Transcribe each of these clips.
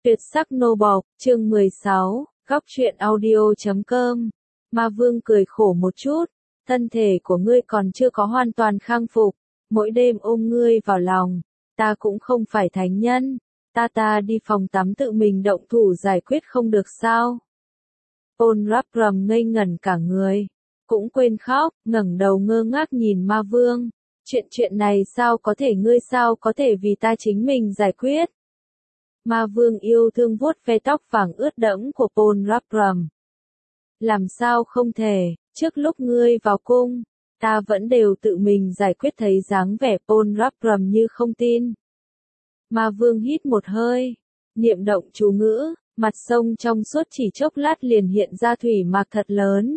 Tuyệt sắc nô bộc, chương 16, góc truyện audio.com. Ma Vương cười khổ một chút, thân thể của ngươi còn chưa có hoàn toàn khang phục, mỗi đêm ôm ngươi vào lòng, ta cũng không phải thánh nhân, ta đi phòng tắm tự mình động thủ giải quyết không được sao? Paul Rapram ngây ngẩn cả người, cũng quên khóc, ngẩng đầu ngơ ngác nhìn Ma Vương, chuyện này sao có thể vì ta chính mình giải quyết? Ma Vương yêu thương vuốt ve tóc vàng ướt đẫm của Paul Rapram. Làm sao không thể, trước lúc ngươi vào cung, ta vẫn đều tự mình giải quyết. Thấy dáng vẻ Paul Rapram như không tin. Ma Vương hít một hơi, niệm động chú ngữ, mặt sông trong suốt chỉ chốc lát liền hiện ra thủy mạc thật lớn.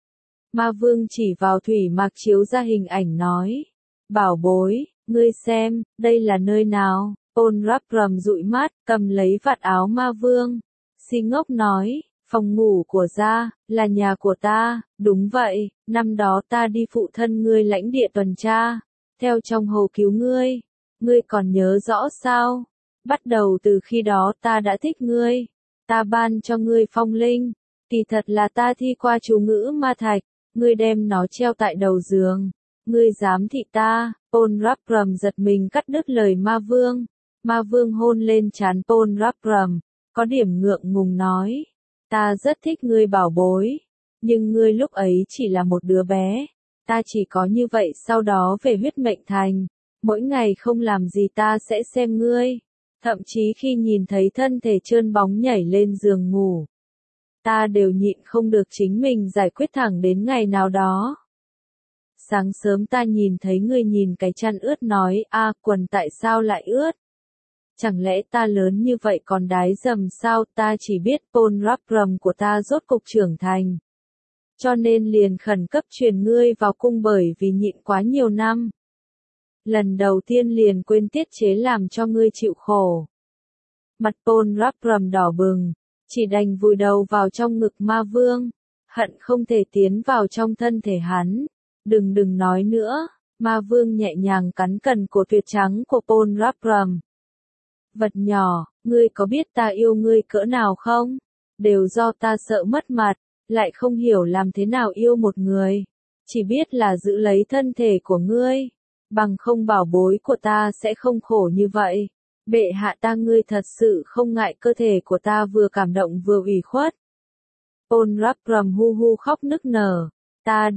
Ma Vương chỉ vào thủy mạc chiếu ra hình ảnh nói, bảo bối, ngươi xem, đây là nơi nào? Paul Rapram dụi mắt, cầm lấy vạt áo Ma Vương. Si ngốc nói, phòng ngủ của gia, là nhà của ta, đúng vậy, năm đó ta đi phụ thân ngươi lãnh địa tuần tra, theo trong hầu cứu ngươi còn nhớ rõ sao? Bắt đầu từ khi đó ta đã thích ngươi, ta ban cho ngươi phong linh, kỳ thật là ta thi qua chú ngữ ma thạch, ngươi đem nó treo tại đầu giường, ngươi dám thị ta? Paul Rapram giật mình cắt đứt lời Ma Vương. Ma Vương hôn lên trán Paul Rapram, có điểm ngượng ngùng nói, ta rất thích ngươi bảo bối, nhưng ngươi lúc ấy chỉ là một đứa bé, ta chỉ có như vậy sau đó về huyết mệnh thành, mỗi ngày không làm gì ta sẽ xem ngươi, thậm chí khi nhìn thấy thân thể trơn bóng nhảy lên giường ngủ, ta đều nhịn không được chính mình giải quyết thẳng đến ngày nào đó. Sáng sớm ta nhìn thấy ngươi nhìn cái chăn ướt nói, quần tại sao lại ướt? Chẳng lẽ ta lớn như vậy còn đái dầm sao? Ta chỉ biết Paul Rapram của ta rốt cục trưởng thành. Cho nên liền khẩn cấp truyền ngươi vào cung bởi vì nhịn quá nhiều năm. Lần đầu tiên liền quên tiết chế làm cho ngươi chịu khổ. Mặt Paul Rapram đỏ bừng, chỉ đành vùi đầu vào trong ngực Ma Vương, hận không thể tiến vào trong thân thể hắn. Đừng nói nữa, Ma Vương nhẹ nhàng cắn cần cổ tuyệt trắng của Paul Rapram. Vật nhỏ, ngươi có biết ta yêu ngươi cỡ nào không? Đều do ta sợ mất mặt, lại không hiểu làm thế nào yêu một người. Chỉ biết là giữ lấy thân thể của ngươi. Bằng không bảo bối của ta sẽ không khổ như vậy. Bệ hạ ta ngươi thật sự không ngại cơ thể của ta vừa cảm động vừa ủy khuất. Paul Rapram hu hu khóc nức nở. Ta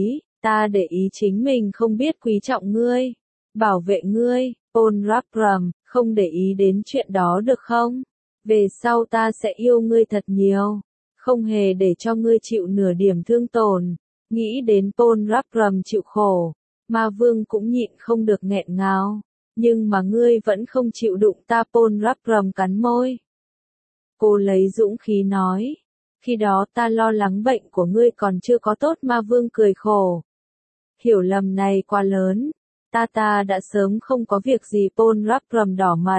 để ý chính mình không biết quý trọng ngươi. Bảo vệ ngươi, Paul Rapram, không để ý đến chuyện đó được không? Về sau ta sẽ yêu ngươi thật nhiều, không hề để cho ngươi chịu nửa điểm thương tổn. Nghĩ đến Paul Rapram chịu khổ, Ma Vương cũng nhịn không được nghẹn ngào. Nhưng mà ngươi vẫn không chịu đụng ta. Paul Rapram cắn môi. Cô lấy dũng khí nói, khi đó ta lo lắng bệnh của ngươi còn chưa có tốt. Ma Vương cười khổ. Hiểu lầm này quá lớn. Ta đã sớm không có việc gì. Paul Rapram đỏ mặt,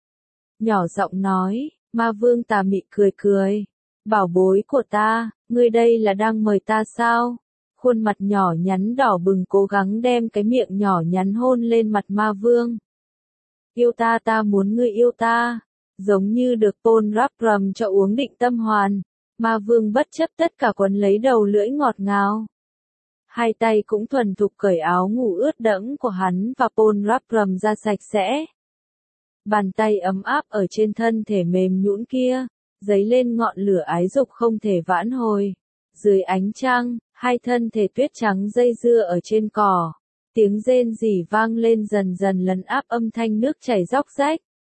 nhỏ giọng nói. Ma Vương tà mị cười. Bảo bối của ta, ngươi đây là đang mời ta sao? Khuôn mặt nhỏ nhắn đỏ bừng cố gắng đem cái miệng nhỏ nhắn hôn lên mặt Ma Vương. Yêu ta, ta muốn ngươi yêu ta. Giống như được Paul Rapram cho uống định tâm hoàn. Ma Vương bất chấp tất cả quấn lấy đầu lưỡi ngọt ngào. Hai tay cũng thuần thục cởi áo ngủ ướt đẫm của hắn và Paul Rapram ra sạch sẽ. Bàn tay ấm áp ở trên thân thể mềm nhũn kia, dấy lên ngọn lửa ái dục không thể vãn hồi. Dưới ánh trăng, hai thân thể tuyết trắng dây dưa ở trên cỏ. Tiếng rên rỉ vang lên dần dần lấn áp âm thanh nước chảy róc rách.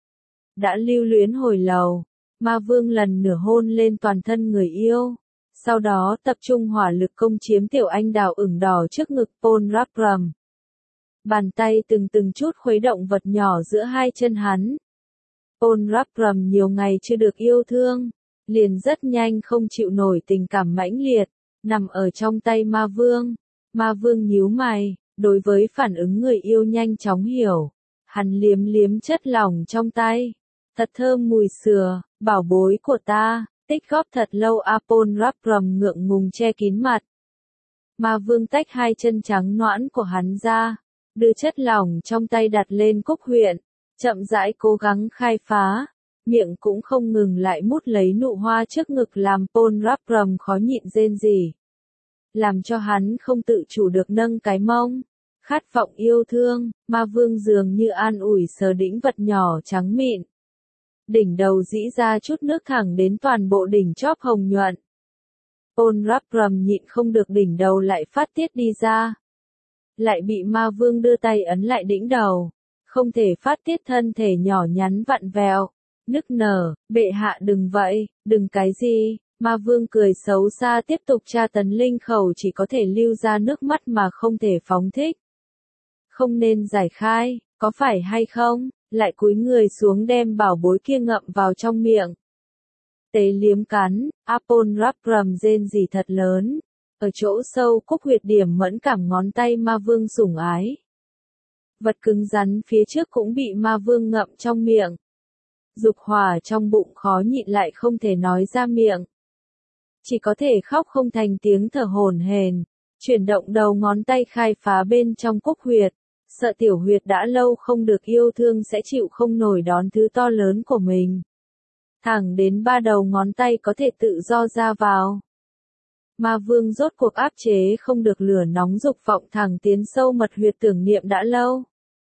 Đã lưu luyến hồi lâu, Ma Vương lần nửa hôn lên toàn thân người yêu. Sau đó tập trung hỏa lực công chiếm tiểu anh đào ửng đỏ trước ngực Paul Rapram. Bàn tay từng chút khuấy động vật nhỏ giữa hai chân hắn. Paul Rapram nhiều ngày chưa được yêu thương, liền rất nhanh không chịu nổi tình cảm mãnh liệt, nằm ở trong tay Ma Vương. Ma Vương nhíu mày, đối với phản ứng người yêu nhanh chóng hiểu. Hắn liếm chất lỏng trong tay. Thật thơm mùi sữa, bảo bối của ta. Tích góp thật lâu. Paul Rapram ngượng ngùng che kín mặt. Ma Vương tách hai chân trắng nõn của hắn ra, đưa chất lỏng trong tay đặt lên cúc huyện, chậm rãi cố gắng khai phá. miệng cũng không ngừng lại mút lấy nụ hoa trước ngực làm Paul Rapram khó nhịn rên rỉ. Làm cho hắn không tự chủ được nâng cái mông. Khát vọng yêu thương, ma vương dường như an ủi sờ đĩnh vật nhỏ trắng mịn. Đỉnh đầu rĩ ra chút nước thẳng đến toàn bộ đỉnh chóp hồng nhuận. Paul Rapram nhịn không được đỉnh đầu lại phát tiết đi ra. Lại bị ma vương đưa tay ấn lại đỉnh đầu. Không thể phát tiết thân thể nhỏ nhắn vặn vẹo. Nức nở, bệ hạ đừng vậy, đừng cái gì. Ma vương cười xấu xa tiếp tục tra tấn linh khẩu chỉ có thể lưu ra nước mắt mà không thể phóng thích. Không nên giải khai, có phải hay không? Lại cúi người xuống đem bảo bối kia ngậm vào trong miệng. Tế liếm cắn, Paul Rapram rên rỉ thật lớn. Ở chỗ sâu cúc huyệt điểm mẫn cảm ngón tay ma vương sủng ái. Vật cứng rắn phía trước cũng bị ma vương ngậm trong miệng. Dục hỏa trong bụng khó nhịn lại không thể nói ra miệng. Chỉ có thể khóc không thành tiếng thở hổn hển, chuyển động đầu ngón tay khai phá bên trong cúc huyệt, sợ tiểu huyệt đã lâu không được yêu thương sẽ chịu không nổi đón thứ to lớn của mình. Thẳng đến ba đầu ngón tay có thể tự do ra vào. Ma vương rốt cuộc áp chế không được lửa nóng dục vọng thẳng tiến sâu mật huyệt tưởng niệm đã lâu.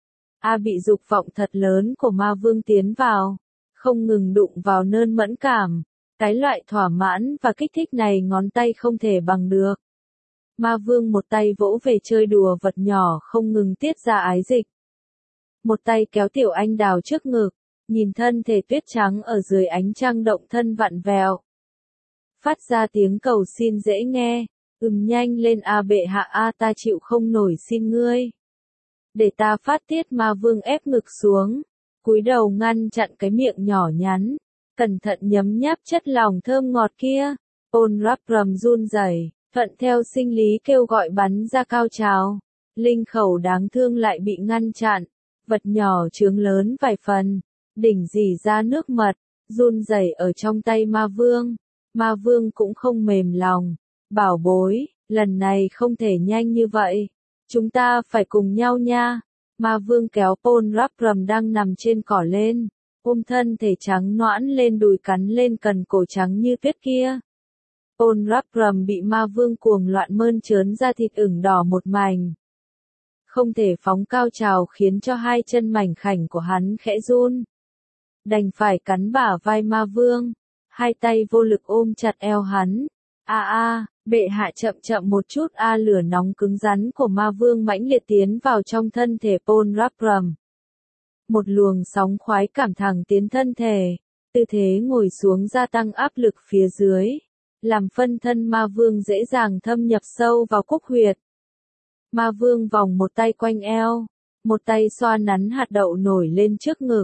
Bị dục vọng thật lớn của ma vương tiến vào, không ngừng đụng vào nơi mẫn cảm. Cái loại thỏa mãn và kích thích này ngón tay không thể bằng được. Ma vương một tay vỗ về chơi đùa vật nhỏ không ngừng tiết ra ái dịch. Một tay kéo tiểu anh đào trước ngực, nhìn thân thể tuyết trắng ở dưới ánh trăng động thân vặn vẹo. Phát ra tiếng cầu xin dễ nghe, nhanh lên bệ hạ ta chịu không nổi xin ngươi. Để ta phát tiết ma vương ép ngực xuống, cúi đầu ngăn chặn cái miệng nhỏ nhắn. Cẩn thận nhấm nháp chất lòng thơm ngọt kia. Paul Rapram run rẩy, thuận theo sinh lý kêu gọi bắn ra cao trào. Linh khẩu đáng thương lại bị ngăn chặn. Vật nhỏ trướng lớn vài phần. Đỉnh rỉ ra nước mật, run rẩy ở trong tay ma vương. Ma vương cũng không mềm lòng. Bảo bối, lần này không thể nhanh như vậy. Chúng ta phải cùng nhau nha. Ma vương kéo Paul Rapram đang nằm trên cỏ lên. Ôm thân thể trắng noãn lên đùi cắn lên cần cổ trắng như tuyết kia. Paul Rapram bị ma vương cuồng loạn mơn trớn ra thịt ửng đỏ một mảnh. Không thể phóng cao trào khiến cho hai chân mảnh khảnh của hắn khẽ run. Đành phải cắn bả vai ma vương. Hai tay vô lực ôm chặt eo hắn. Bệ hạ chậm chậm một chút lửa nóng cứng rắn của ma vương mãnh liệt tiến vào trong thân thể Paul Rapram. Một luồng sóng khoái cảm thẳng tiến thân thể, tư thế ngồi xuống gia tăng áp lực phía dưới, làm phân thân ma vương dễ dàng thâm nhập sâu vào cúc huyệt. Ma vương vòng một tay quanh eo, một tay xoa nắn hạt đậu nổi lên trước ngực,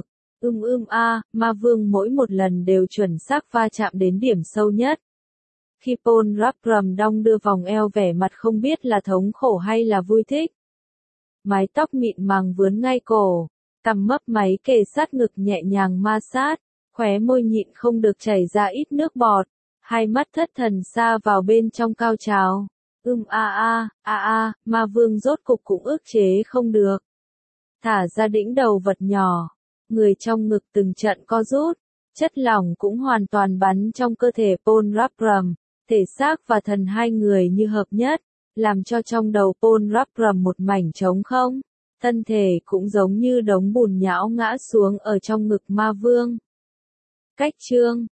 ma vương mỗi một lần đều chuẩn xác va chạm đến điểm sâu nhất. Khi Paul Rapram đong đưa vòng eo vẻ mặt không biết là thống khổ hay là vui thích. Mái tóc mịn màng vướn ngay cổ. Cằm mấp máy kề sát ngực nhẹ nhàng ma sát, khóe môi nhịn không được chảy ra ít nước bọt, hai mắt thất thần xa vào bên trong cao trào. Ma vương rốt cục cũng ức chế không được. Thả ra đĩnh đầu vật nhỏ, người trong ngực từng trận co rút, chất lỏng cũng hoàn toàn bắn trong cơ thể Paul Rapram, thể xác và thần hai người như hợp nhất, làm cho trong đầu Paul Rapram một mảnh trống không. Thân thể cũng giống như đống bùn nhão ngã xuống ở trong ngực ma vương. Cách chương